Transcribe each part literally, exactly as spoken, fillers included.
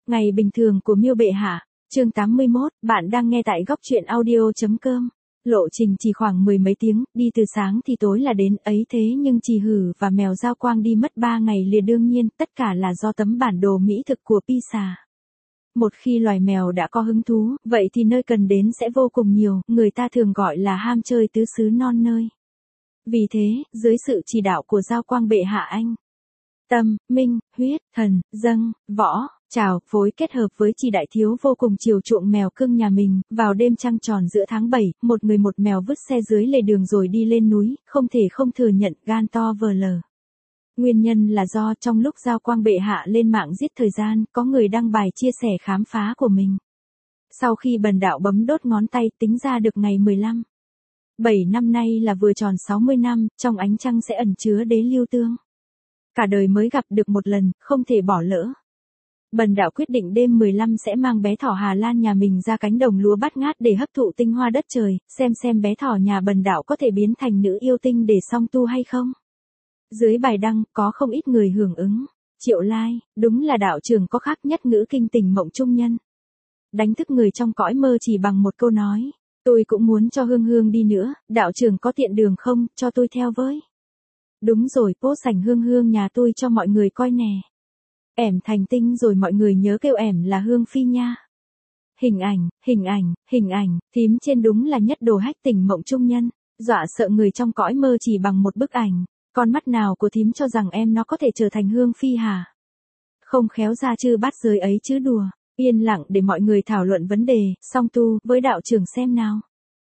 Ngày bình thường của Miêu Bệ Hạ, chương tám mươi mốt, bạn đang nghe tại góc truyện audio.com. Lộ trình chỉ khoảng mười mấy tiếng, đi từ sáng thì tối là đến ấy thế nhưng Trì Hử và mèo Giao Quang đi mất ba ngày liền, đương nhiên, tất cả là do tấm bản đồ mỹ thực của Pisa. Một khi loài mèo đã có hứng thú, vậy thì nơi cần đến sẽ vô cùng nhiều, người ta thường gọi là ham chơi tứ xứ non nơi. Vì thế, dưới sự chỉ đạo của Giao Quang Bệ Hạ anh, Tâm, Minh, Huyết, Thần, Dâng, Võ, Trào, phối kết hợp với Trì Đại Thiếu vô cùng chiều chuộng mèo cưng nhà mình, vào đêm trăng tròn giữa tháng bảy, một người một mèo vứt xe dưới lề đường rồi đi lên núi, không thể không thừa nhận gan to vờ lờ. Nguyên nhân là do trong lúc Giao Quang Bệ Hạ lên mạng giết thời gian, có người đăng bài chia sẻ khám phá của mình. Sau khi bần đạo bấm đốt ngón tay tính ra được ngày mười lăm. bảy năm nay là vừa tròn sáu mươi năm, trong ánh trăng sẽ ẩn chứa đế lưu tương. Cả đời mới gặp được một lần, không thể bỏ lỡ. Bần đạo quyết định đêm mười lăm sẽ mang bé thỏ Hà Lan nhà mình ra cánh đồng lúa bát ngát để hấp thụ tinh hoa đất trời, xem xem bé thỏ nhà bần đạo có thể biến thành nữ yêu tinh để song tu hay không. Dưới bài đăng, có không ít người hưởng ứng. Triệu like, đúng là đạo trưởng có khác nhất ngữ kinh tình mộng trung nhân. Đánh thức người trong cõi mơ chỉ bằng một câu nói. Tôi cũng muốn cho Hương Hương đi nữa, đạo trưởng có tiện đường không, cho tôi theo với. Đúng rồi, post sảnh Hương Hương nhà tôi cho mọi người coi nè. Ẻm thành tinh rồi mọi người nhớ kêu ẻm là Hương Phi nha. Hình ảnh, hình ảnh, hình ảnh, thím trên đúng là nhất đồ hách tình mộng trung nhân, dọa sợ người trong cõi mơ chỉ bằng một bức ảnh. Con mắt nào của thím cho rằng em nó có thể trở thành Hương Phi hả? Không khéo ra chư bát giới ấy chứ đùa. Yên lặng để mọi người thảo luận vấn đề, song tu, với đạo trưởng xem nào.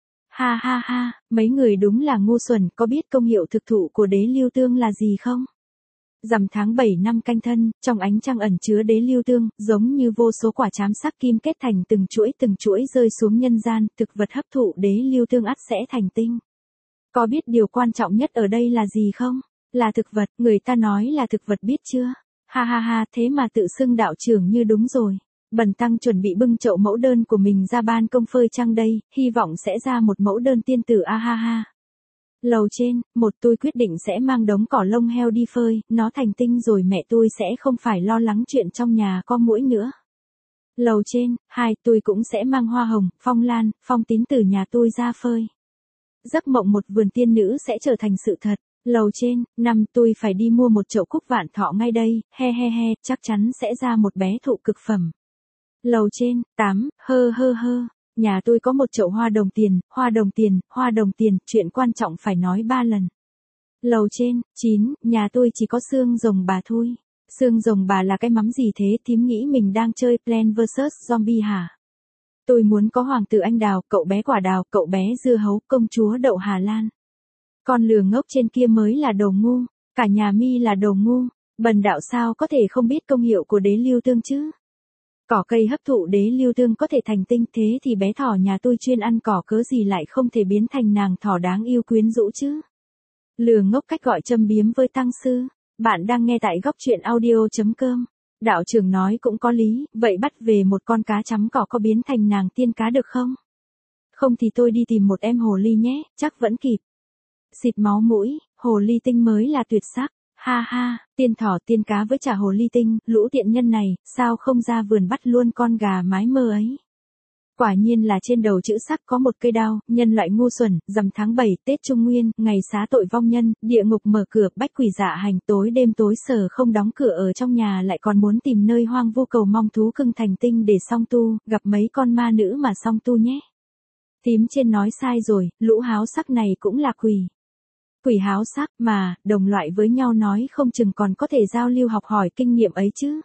Ha ha ha, mấy người đúng là ngu xuẩn, có biết công hiệu thực thụ của đế lưu tương là gì không? Rằm tháng bảy năm Canh Thân, trong ánh trăng ẩn chứa đế lưu tương, giống như vô số quả chám sắc kim kết thành từng chuỗi từng chuỗi rơi xuống nhân gian, thực vật hấp thụ đế lưu tương ắt sẽ thành tinh. Có biết điều quan trọng nhất ở đây là gì không? Là thực vật, người ta nói là thực vật biết chưa? Ha ha ha, thế mà tự xưng đạo trưởng như đúng rồi. Bần tăng chuẩn bị bưng chậu mẫu đơn của mình ra ban công phơi trăng đây, hy vọng sẽ ra một mẫu đơn tiên tử a ha ha. Lầu trên, một tôi quyết định sẽ mang đống cỏ lông heo đi phơi, nó thành tinh rồi mẹ tôi sẽ không phải lo lắng chuyện trong nhà có muỗi nữa. Lầu trên, hai tôi cũng sẽ mang hoa hồng, phong lan, phong tín từ nhà tôi ra phơi. Giấc mộng một vườn tiên nữ sẽ trở thành sự thật. Lầu trên, năm tôi phải đi mua một chậu cúc vạn thọ ngay đây, he he he, chắc chắn sẽ ra một bé thụ cực phẩm. Lầu trên, tám, hơ hơ hơ, nhà tôi có một chậu hoa đồng tiền, hoa đồng tiền, hoa đồng tiền, chuyện quan trọng phải nói ba lần. Lầu trên, chín, nhà tôi chỉ có xương rồng bà thôi. Xương rồng bà là cái mắm gì thế, thím nghĩ mình đang chơi Plants versus. Zombie hả? Tôi muốn có hoàng tử anh đào, cậu bé quả đào, cậu bé dưa hấu, công chúa đậu Hà Lan. Con lừa ngốc trên kia mới là đồ ngu, cả nhà mi là đồ ngu, bần đạo sao có thể không biết công hiệu của đế lưu tương chứ? Cỏ cây hấp thụ đế lưu tương có thể thành tinh, thế thì bé thỏ nhà tôi chuyên ăn cỏ cớ gì lại không thể biến thành nàng thỏ đáng yêu quyến rũ chứ? Lừa ngốc cách gọi châm biếm với tăng sư, bạn đang nghe tại góc truyện audio.com. Đạo trưởng nói cũng có lý, vậy bắt về một con cá chấm cỏ có biến thành nàng tiên cá được không? Không thì tôi đi tìm một em hồ ly nhé, chắc vẫn kịp. Xịt máu mũi, hồ ly tinh mới là tuyệt sắc, ha ha, tiên thỏ tiên cá với chả hồ ly tinh, lũ tiện nhân này, sao không ra vườn bắt luôn con gà mái mơ ấy. Quả nhiên là trên đầu chữ sắc có một cây đao, nhân loại ngu xuẩn, rằm tháng bảy, Tết Trung Nguyên, ngày xá tội vong nhân, địa ngục mở cửa, bách quỷ dạ hành, tối đêm tối sờ không đóng cửa ở trong nhà lại còn muốn tìm nơi hoang vu cầu mong thú cưng thành tinh để song tu, gặp mấy con ma nữ mà song tu nhé. Thím trên nói sai rồi, lũ háo sắc này cũng là quỷ. Quỷ háo sắc mà, đồng loại với nhau nói không chừng còn có thể giao lưu học hỏi kinh nghiệm ấy chứ.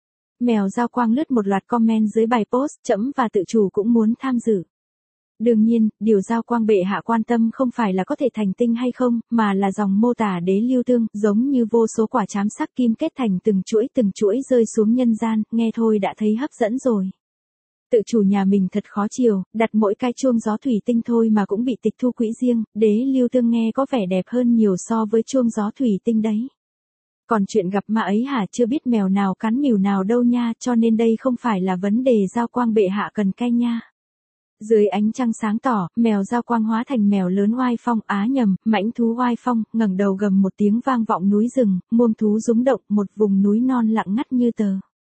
Mèo Giao Quang lướt một loạt comment dưới bài post, trẫm và tự chủ cũng muốn tham dự. Đương nhiên, điều Giao Quang Bệ Hạ quan tâm không phải là có thể thành tinh hay không, mà là dòng mô tả đế lưu tương, giống như vô số quả chám sắc kim kết thành từng chuỗi từng chuỗi rơi xuống nhân gian, nghe thôi đã thấy hấp dẫn rồi. Tự chủ nhà mình thật khó chiều, đặt mỗi cái chuông gió thủy tinh thôi mà cũng bị tịch thu quỹ riêng, đế lưu tương nghe có vẻ đẹp hơn nhiều so với chuông gió thủy tinh đấy. Còn chuyện gặp ma ấy hả, chưa biết mèo nào cắn mèo nào đâu nha, cho nên đây không phải là vấn đề Giao Quang Bệ Hạ cần cay nha. Dưới ánh trăng sáng tỏ, mèo Giao Quang hóa thành mèo lớn oai phong, á nhầm, mãnh thú oai phong, ngẩng đầu gầm một tiếng vang vọng núi rừng, muông thú rúng động, một vùng núi non lặng ngắt như tờ.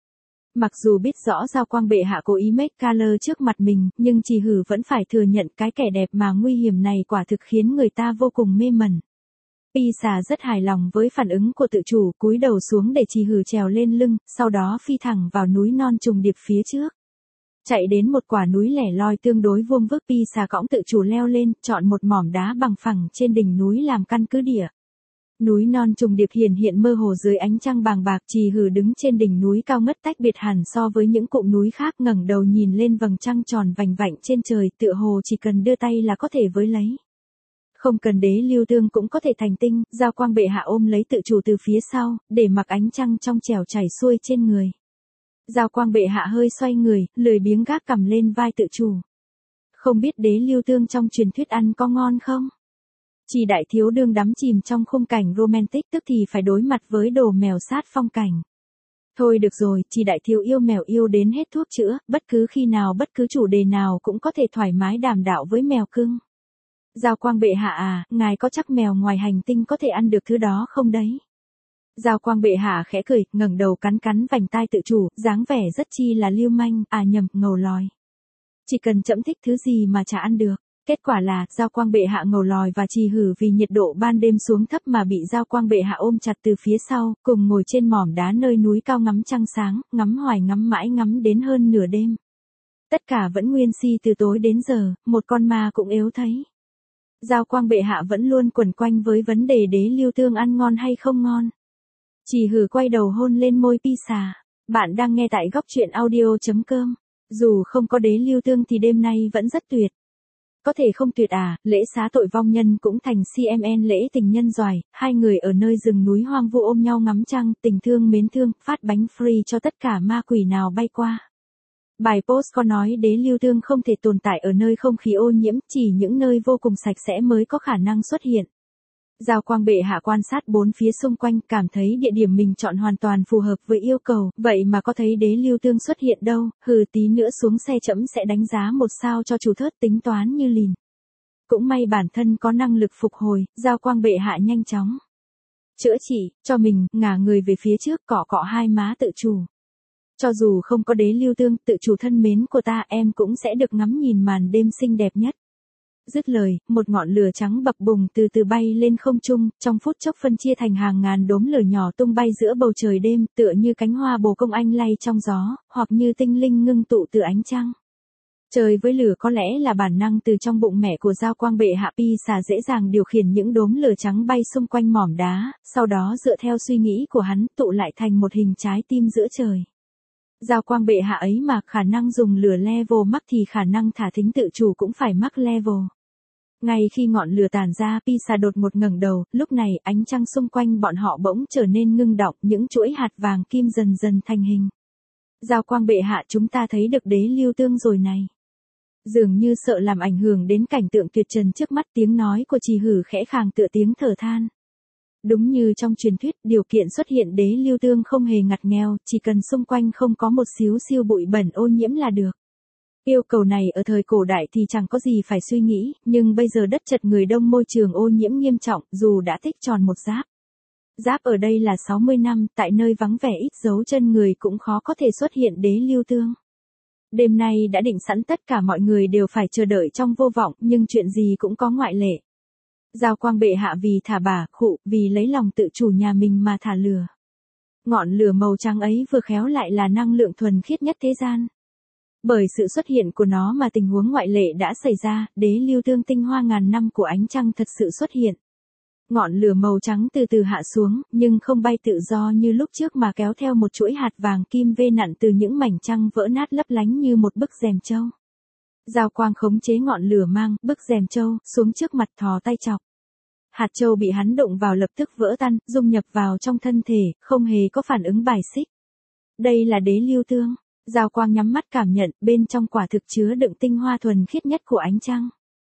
Mặc dù biết rõ Giao Quang bệ hạ cố ý make color trước mặt mình, nhưng Trì Hử vẫn phải thừa nhận cái kẻ đẹp mà nguy hiểm này quả thực khiến người ta vô cùng mê mẩn. Pi xà rất hài lòng với phản ứng của tự chủ, cúi đầu xuống để Trì Hử trèo lên lưng, sau đó phi thẳng vào núi non trùng điệp phía trước. Chạy đến một quả núi lẻ loi tương đối vuông vức, Pi xà cõng tự chủ leo lên, chọn một mỏm đá bằng phẳng trên đỉnh núi làm căn cứ địa. Núi non trùng điệp hiển hiện mơ hồ dưới ánh trăng bàng bạc. Trì Hử đứng trên đỉnh núi cao ngất tách biệt hẳn so với những cụm núi khác, ngẩng đầu nhìn lên vầng trăng tròn vành vạnh trên trời, tựa hồ chỉ cần đưa tay là có thể với lấy. Không cần đế lưu tương cũng có thể thành tinh. Giao Quang bệ hạ ôm lấy tự chủ từ phía sau, để mặc ánh trăng trong trẻo chảy xuôi trên người. Giao Quang bệ hạ hơi xoay người, lười biếng gác cằm lên vai tự chủ. Không biết đế lưu tương trong truyền thuyết ăn có ngon không? Trì đại thiếu đương đắm chìm trong khung cảnh romantic, tức thì phải đối mặt với đồ mèo sát phong cảnh. Thôi được rồi, Trì đại thiếu yêu mèo yêu đến hết thuốc chữa, bất cứ khi nào bất cứ chủ đề nào cũng có thể thoải mái đàm đạo với mèo cưng. Giao Quang bệ hạ à, ngài có chắc mèo ngoài hành tinh có thể ăn được thứ đó không đấy? Giao Quang bệ hạ khẽ cười, ngẩng đầu cắn cắn vành tai tự chủ, dáng vẻ rất chi là lưu manh, à nhầm, ngầu lòi. Chỉ cần trẫm thích thứ gì mà chả ăn được. Kết quả là, Giao Quang bệ hạ ngầu lòi và Trì Hử vì nhiệt độ ban đêm xuống thấp mà bị Giao Quang bệ hạ ôm chặt từ phía sau, cùng ngồi trên mỏm đá nơi núi cao ngắm trăng sáng, ngắm hoài ngắm mãi ngắm đến hơn nửa đêm. Tất cả vẫn nguyên si từ tối đến giờ, một con ma cũng ếu thấy. Giao Quang bệ hạ vẫn luôn quẩn quanh với vấn đề đế lưu tương ăn ngon hay không ngon. Trì Hử quay đầu hôn lên môi Pi xà. Bạn đang nghe tại góc truyện audio chấm com. Dù không có đế lưu tương thì đêm nay vẫn rất tuyệt. Có thể không tuyệt à, lễ xá tội vong nhân cũng thành xê em en lễ tình nhân doài, hai người ở nơi rừng núi hoang vu ôm nhau ngắm trăng, tình thương mến thương, phát bánh free cho tất cả ma quỷ nào bay qua. Bài post có nói đế lưu tương không thể tồn tại ở nơi không khí ô nhiễm, chỉ những nơi vô cùng sạch sẽ mới có khả năng xuất hiện. Giao Quang bệ hạ quan sát bốn phía xung quanh, cảm thấy địa điểm mình chọn hoàn toàn phù hợp với yêu cầu, vậy mà có thấy đế lưu tương xuất hiện đâu, hừ tí nữa xuống xe trẫm sẽ đánh giá một sao cho chủ thớt, tính toán như lìn. Cũng may bản thân có năng lực phục hồi, Giao Quang bệ hạ nhanh chóng chữa trị cho mình, ngả người về phía trước, cọ cọ hai má tự chủ. Cho dù không có đế lưu tương, tự chủ thân mến của ta, em cũng sẽ được ngắm nhìn màn đêm xinh đẹp nhất. Dứt lời, một ngọn lửa trắng bập bùng từ từ bay lên không trung, trong phút chốc phân chia thành hàng ngàn đốm lửa nhỏ tung bay giữa bầu trời đêm, tựa như cánh hoa bồ công anh lay trong gió, hoặc như tinh linh ngưng tụ từ ánh trăng. Trời với lửa có lẽ là bản năng từ trong bụng mẹ của Giao Quang bệ hạ. Pi xà dễ dàng điều khiển những đốm lửa trắng bay xung quanh mỏm đá, sau đó dựa theo suy nghĩ của hắn, tụ lại thành một hình trái tim giữa trời. Giao Quang bệ hạ ấy mà khả năng dùng lửa level mắc thì khả năng thả thính tự chủ cũng phải mắc level. Ngay khi ngọn lửa tàn ra, Pi xà đột ngột ngẩng đầu, lúc này ánh trăng xung quanh bọn họ bỗng trở nên ngưng đọng, những chuỗi hạt vàng kim dần dần thành hình. Giao Quang bệ hạ, chúng ta thấy được đế lưu tương rồi này. Dường như sợ làm ảnh hưởng đến cảnh tượng tuyệt trần trước mắt, tiếng nói của Trì Hử khẽ khàng tựa tiếng thở than. Đúng như trong truyền thuyết, điều kiện xuất hiện đế lưu tương không hề ngặt nghèo, chỉ cần xung quanh không có một xíu xiu bụi bẩn ô nhiễm là được. Yêu cầu này ở thời cổ đại thì chẳng có gì phải suy nghĩ, nhưng bây giờ đất chật người đông môi trường ô nhiễm nghiêm trọng, dù đã tích tròn một giáp. Giáp ở đây là sáu mươi năm, tại nơi vắng vẻ ít dấu chân người cũng khó có thể xuất hiện đế lưu tương. Đêm nay đã định sẵn tất cả mọi người đều phải chờ đợi trong vô vọng, nhưng chuyện gì cũng có ngoại lệ. Giao Quang bệ hạ vì thả bà, khụ, vì lấy lòng tự chủ nhà mình mà thả lửa. Ngọn lửa màu trắng ấy vừa khéo lại là năng lượng thuần khiết nhất thế gian. Bởi sự xuất hiện của nó mà tình huống ngoại lệ đã xảy ra, đế lưu tương tinh hoa ngàn năm của ánh trăng thật sự xuất hiện. Ngọn lửa màu trắng từ từ hạ xuống, nhưng không bay tự do như lúc trước mà kéo theo một chuỗi hạt vàng kim vê nặn từ những mảnh trăng vỡ nát lấp lánh như một bức rèm châu. Giao Quang khống chế ngọn lửa mang bức rèm châu xuống trước mặt, thò tay chọc. Hạt châu bị hắn đụng vào lập tức vỡ tan, dung nhập vào trong thân thể, không hề có phản ứng bài xích. Đây là đế lưu tương. Giao Quang nhắm mắt cảm nhận, bên trong quả thực chứa đựng tinh hoa thuần khiết nhất của ánh trăng.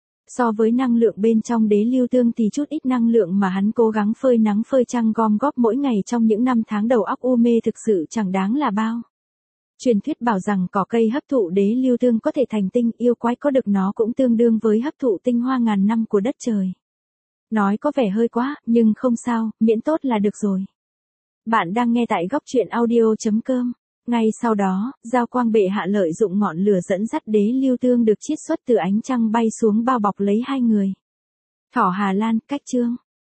So với năng lượng bên trong đế lưu tương thì chút ít năng lượng mà hắn cố gắng phơi nắng phơi trăng gom góp mỗi ngày trong những năm tháng đầu óc u mê thực sự chẳng đáng là bao. Truyền thuyết bảo rằng cỏ cây hấp thụ đế lưu tương có thể thành tinh, yêu quái có được nó cũng tương đương với hấp thụ tinh hoa ngàn năm của đất trời. Nói có vẻ hơi quá, nhưng không sao, miễn tốt là được rồi. Bạn đang nghe tại góc truyện audio chấm com. Ngay sau đó, Giao Quang bệ hạ lợi dụng ngọn lửa dẫn dắt đế lưu tương được chiết xuất từ ánh trăng bay xuống bao bọc lấy hai người. Thỏ Hà Lan, cách chương.